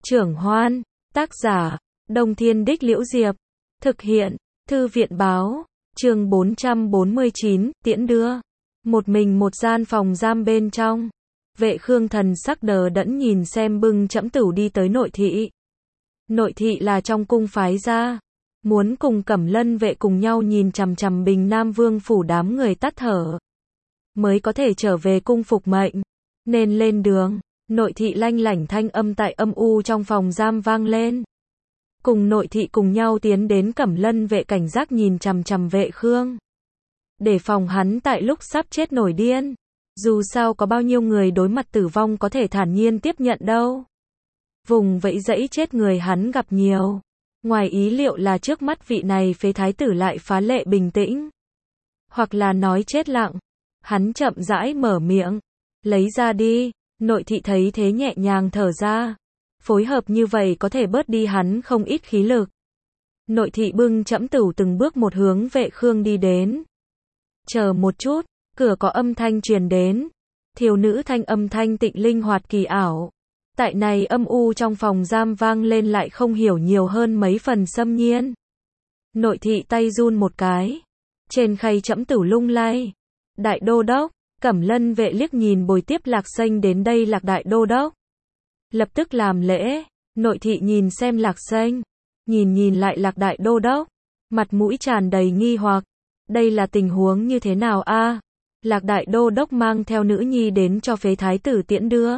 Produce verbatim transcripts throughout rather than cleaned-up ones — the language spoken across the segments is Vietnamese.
Trưởng Hoan, tác giả, Đông Thiên Đích Liễu Diệp, thực hiện, Thư viện Báo, chương bốn trăm bốn mươi chín, tiễn đưa. Một mình một gian phòng giam bên trong. Vệ Khương thần sắc đờ đẫn nhìn xem bưng trẫm tửu đi tới nội thị. Nội thị là trong cung phái ra. Muốn cùng Cẩm Lân vệ cùng nhau nhìn chằm chằm Bình Nam Vương phủ đám người tắt thở. Mới có thể trở về cung phục mệnh. Nên lên đường. Nội thị lanh lảnh thanh âm tại âm u trong phòng giam vang lên. Cùng nội thị cùng nhau tiến đến Cẩm Lân vệ cảnh giác nhìn chằm chằm Vệ Khương. Để phòng hắn tại lúc sắp chết nổi điên. Dù sao có bao nhiêu người đối mặt tử vong có thể thản nhiên tiếp nhận đâu. Vùng vẫy dẫy chết người hắn gặp nhiều. Ngoài ý liệu là trước mắt vị này phế thái tử lại phá lệ bình tĩnh. Hoặc là nói chết lặng. Hắn chậm rãi mở miệng. Lấy ra đi. Nội thị thấy thế nhẹ nhàng thở ra. Phối hợp như vậy có thể bớt đi hắn không ít khí lực. Nội thị bưng trẫm tửu từng bước một hướng Vệ Khương đi đến. Chờ một chút, cửa có âm thanh truyền đến. Thiếu nữ thanh âm thanh tịnh linh hoạt kỳ ảo. Tại này âm u trong phòng giam vang lên lại không hiểu nhiều hơn mấy phần xâm nhiên. Nội thị tay run một cái. Trên khay trẫm tửu lung lay. Đại đô đốc. Cẩm Lân vệ liếc nhìn bồi tiếp Lạc Xanh đến đây Lạc đại đô đốc. Lập tức làm lễ. Nội thị nhìn xem Lạc Xanh. Nhìn nhìn lại Lạc đại đô đốc. Mặt mũi tràn đầy nghi hoặc. Đây là tình huống như thế nào a? À? Lạc đại đô đốc mang theo nữ nhi đến cho phế thái tử tiễn đưa.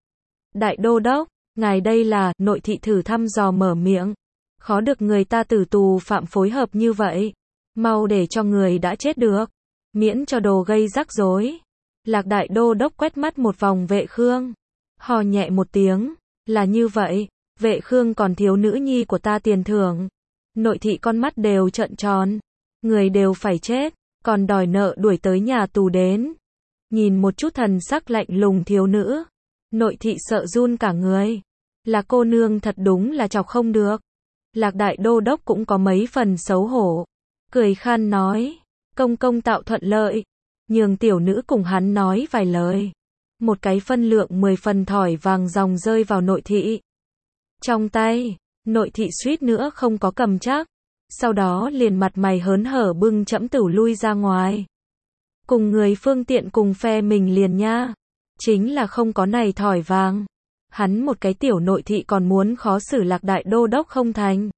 Đại đô đốc, ngài đây là, nội thị thử thăm dò mở miệng. Khó được người ta tử tù phạm phối hợp như vậy. Mau để cho người đã chết được. Miễn cho đồ gây rắc rối. Lạc đại đô đốc quét mắt một vòng Vệ Khương. Hò nhẹ một tiếng. Là như vậy. Vệ Khương còn thiếu nữ nhi của ta tiền thưởng. Nội thị con mắt đều trợn tròn. Người đều phải chết. Còn đòi nợ đuổi tới nhà tù đến. Nhìn một chút thần sắc lạnh lùng thiếu nữ. Nội thị sợ run cả người. Là cô nương thật đúng là chọc không được. Lạc đại đô đốc cũng có mấy phần xấu hổ. Cười khan nói. Công công tạo thuận lợi. Nhường tiểu nữ cùng hắn nói vài lời. Một cái phân lượng mười phần thỏi vàng dòng rơi vào nội thị. Trong tay, nội thị suýt nữa không có cầm chắc. Sau đó liền mặt mày hớn hở bưng trẫm tửu lui ra ngoài. Cùng người phương tiện cùng phe mình liền nha. Chính là không có này thỏi vàng. Hắn một cái tiểu nội thị còn muốn khó xử Lạc đại đô đốc không thành.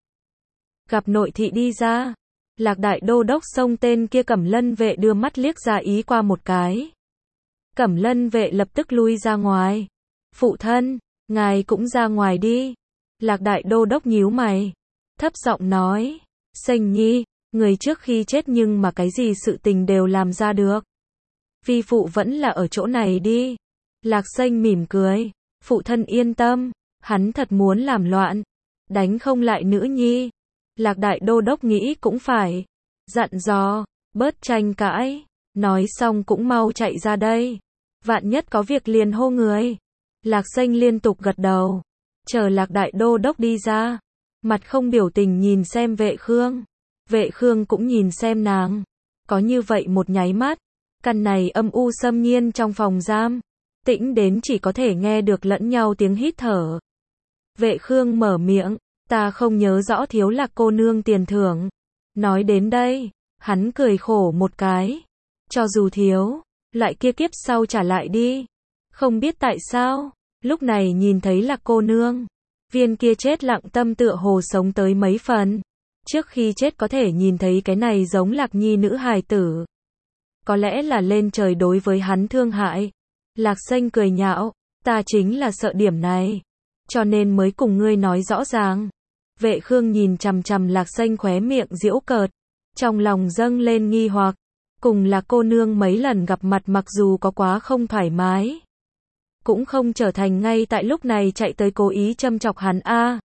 Gặp nội thị đi ra. Lạc đại đô đốc xông tên kia Cẩm Lân vệ đưa mắt liếc ra ý qua một cái. Cẩm Lân vệ lập tức lui ra ngoài. Phụ thân, ngài cũng ra ngoài đi. Lạc đại đô đốc nhíu mày. Thấp giọng nói. Xanh nhi, người trước khi chết nhưng mà cái gì sự tình đều làm ra được. Vi phụ vẫn là ở chỗ này đi. Lạc Xanh mỉm cười. Phụ thân yên tâm. Hắn thật muốn làm loạn. Đánh không lại nữ nhi. Lạc đại đô đốc nghĩ cũng phải. Dặn dò. Bớt tranh cãi. Nói xong cũng mau chạy ra đây. Vạn nhất có việc liền hô người. Lạc Xanh liên tục gật đầu. Chờ Lạc đại đô đốc đi ra. Mặt không biểu tình nhìn xem Vệ Khương. Vệ Khương cũng nhìn xem nàng. Có như vậy một nháy mắt. Căn này âm u xâm nhiên trong phòng giam. Tĩnh đến chỉ có thể nghe được lẫn nhau tiếng hít thở. Vệ Khương mở miệng. Ta không nhớ rõ thiếu Lạc cô nương tiền thưởng. Nói đến đây. Hắn cười khổ một cái. Cho dù thiếu. Lại kia kiếp sau trả lại đi. Không biết tại sao. Lúc này nhìn thấy Lạc cô nương. Viên kia chết lặng tâm tựa hồ sống tới mấy phần. Trước khi chết có thể nhìn thấy cái này giống Lạc nhi nữ hài tử. Có lẽ là lên trời đối với hắn thương hại. Lạc Xanh cười nhạo. Ta chính là sợ điểm này. Cho nên mới cùng ngươi nói rõ ràng. Vệ Khương nhìn chằm chằm Lạc Xanh khóe miệng giễu cợt. Trong lòng dâng lên nghi hoặc. Cùng Lạc cô nương mấy lần gặp mặt mặc dù có quá không thoải mái. Cũng không trở thành ngay tại lúc này chạy tới cố ý châm chọc hắn a. À,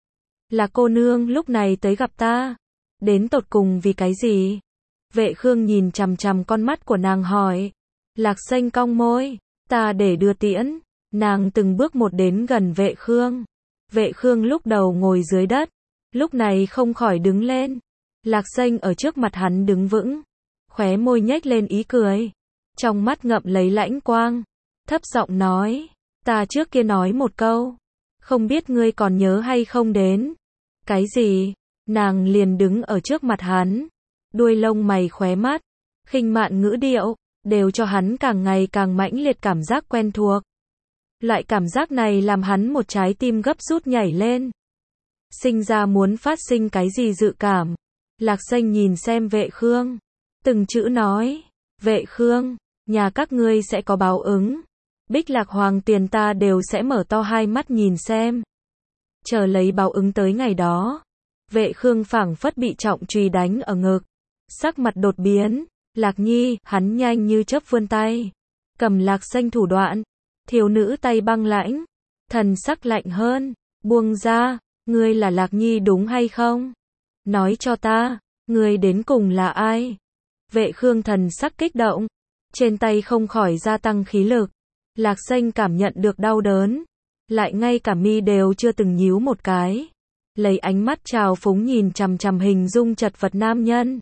Lạc cô nương lúc này tới gặp ta. Đến tột cùng vì cái gì? Vệ Khương nhìn chằm chằm con mắt của nàng hỏi. Lạc Xanh cong môi. Ta để đưa tiễn. Nàng từng bước một đến gần Vệ Khương. Vệ Khương lúc đầu ngồi dưới đất. Lúc này không khỏi đứng lên. Lạc Xanh ở trước mặt hắn đứng vững. Khóe môi nhếch lên ý cười. Trong mắt ngậm lấy lãnh quang. Thấp giọng nói. Ta trước kia nói một câu. Không biết ngươi còn nhớ hay không đến. Cái gì? Nàng liền đứng ở trước mặt hắn. Đuôi lông mày khóe mắt, khinh mạn ngữ điệu, đều cho hắn càng ngày càng mãnh liệt cảm giác quen thuộc. Loại cảm giác này làm hắn một trái tim gấp rút nhảy lên. Sinh ra muốn phát sinh cái gì dự cảm. Lạc Xanh nhìn xem Vệ Khương. Từng chữ nói. Vệ Khương, nhà các ngươi sẽ có báo ứng. Bích Lạc Hoàng tiền ta đều sẽ mở to hai mắt nhìn xem. Chờ lấy báo ứng tới ngày đó. Vệ Khương phảng phất bị trọng chùy đánh ở ngực. Sắc mặt đột biến. Lạc Nhi, hắn nhanh như chớp vươn tay. Cầm Lạc Xanh thủ đoạn. Thiếu nữ tay băng lãnh. Thần sắc lạnh hơn. Buông ra, ngươi là Lạc Nhi đúng hay không? Nói cho ta, ngươi đến cùng là ai? Vệ Khương thần sắc kích động. Trên tay không khỏi gia tăng khí lực. Lạc Xanh cảm nhận được đau đớn. Lại ngay cả mi đều chưa từng nhíu một cái. Lấy ánh mắt trào phúng nhìn chằm chằm hình dung chật vật nam nhân.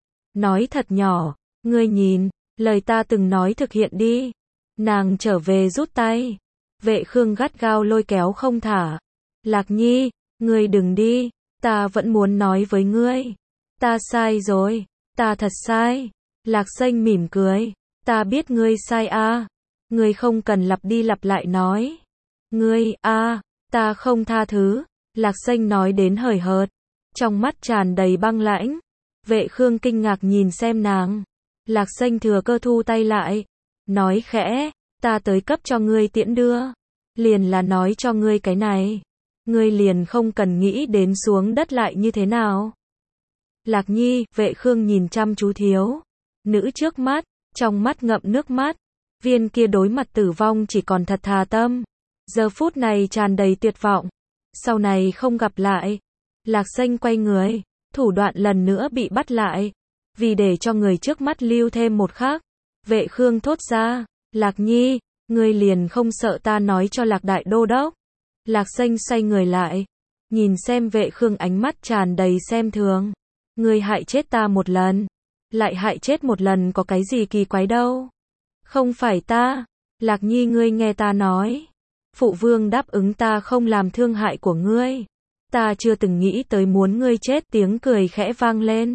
Nói thật nhỏ, ngươi nhìn, lời ta từng nói thực hiện đi. Nàng trở về rút tay. Vệ Khương gắt gao lôi kéo không thả. Lạc Nhi, ngươi đừng đi, ta vẫn muốn nói với ngươi. Ta sai rồi, ta thật sai. Lạc Xanh mỉm cười. Ta biết ngươi sai a. À. Ngươi không cần lặp đi lặp lại nói. Ngươi, a, à, ta không tha thứ. Lạc Xanh nói đến hời hợt. Trong mắt tràn đầy băng lãnh. Vệ Khương kinh ngạc nhìn xem nàng. Lạc Xanh thừa cơ thu tay lại. Nói khẽ, ta tới cấp cho ngươi tiễn đưa. Liền là nói cho ngươi cái này. Ngươi liền không cần nghĩ đến xuống đất lại như thế nào. Lạc Nhi, Vệ Khương nhìn chăm chú thiếu nữ trước mắt, trong mắt ngậm nước mắt. Viên kia đối mặt tử vong chỉ còn thật thà tâm. Giờ phút này tràn đầy tuyệt vọng. Sau này không gặp lại. Lạc Xanh quay người, thủ đoạn lần nữa bị bắt lại. Vì để cho người trước mắt lưu thêm một khắc. Vệ Khương thốt ra, Lạc Nhi, ngươi liền không sợ ta nói cho Lạc Đại Đô Đốc. Lạc Xanh xoay người lại, nhìn xem Vệ Khương ánh mắt tràn đầy xem thường. Ngươi hại chết ta một lần, lại hại chết một lần có cái gì kỳ quái đâu. Không phải ta, Lạc Nhi ngươi nghe ta nói. Phụ vương đáp ứng ta không làm thương hại của ngươi. Ta chưa từng nghĩ tới muốn ngươi chết, tiếng cười khẽ vang lên.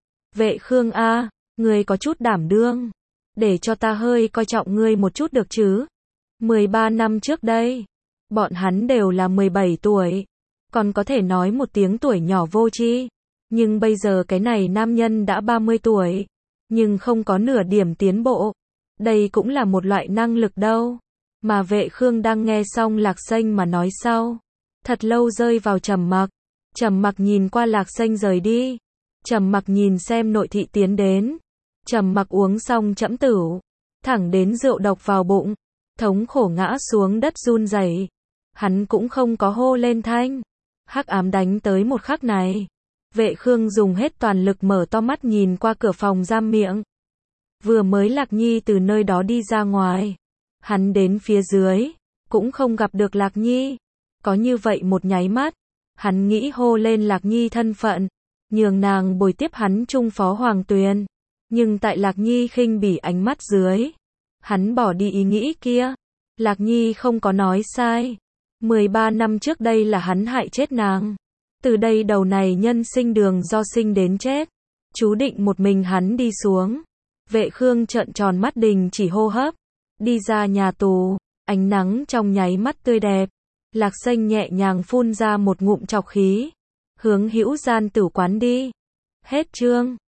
Vệ Khương a, à, ngươi có chút đảm đương. Để cho ta hơi coi trọng ngươi một chút được chứ. mười ba năm trước đây, bọn hắn đều là mười bảy tuổi. Còn có thể nói một tiếng tuổi nhỏ vô tri. Nhưng bây giờ cái này nam nhân đã ba mươi tuổi. Nhưng không có nửa điểm tiến bộ. Đây cũng là một loại năng lực đâu. Mà Vệ Khương đang nghe xong Lạc Xanh mà nói sau. Thật lâu rơi vào trầm mặc. Trầm mặc nhìn qua Lạc Xanh rời đi. Trầm mặc nhìn xem nội thị tiến đến. Trầm mặc uống xong chẫm tửu. Thẳng đến rượu độc vào bụng. Thống khổ ngã xuống đất run rẩy. Hắn cũng không có hô lên thanh. Hắc ám đánh tới một khắc này. Vệ Khương dùng hết toàn lực mở to mắt nhìn qua cửa phòng giam miệng. Vừa mới Lạc Nhi từ nơi đó đi ra ngoài. Hắn đến phía dưới. Cũng không gặp được Lạc Nhi. Có như vậy một nháy mắt. Hắn nghĩ hô lên Lạc Nhi thân phận. Nhường nàng bồi tiếp hắn chung phó Hoàng Tuyền. Nhưng tại Lạc Nhi khinh bỉ ánh mắt dưới. Hắn bỏ đi ý nghĩ kia. Lạc Nhi không có nói sai. mười ba năm trước đây là hắn hại chết nàng. Từ đây đầu này nhân sinh đường do sinh đến chết. Chú định một mình hắn đi xuống. Vệ Khương trợn tròn mắt đình chỉ hô hấp. Đi ra nhà tù. Ánh nắng trong nháy mắt tươi đẹp. Lạc Xanh nhẹ nhàng phun ra một ngụm trọc khí. Hướng Hữu Gian tử quán đi. Hết chương.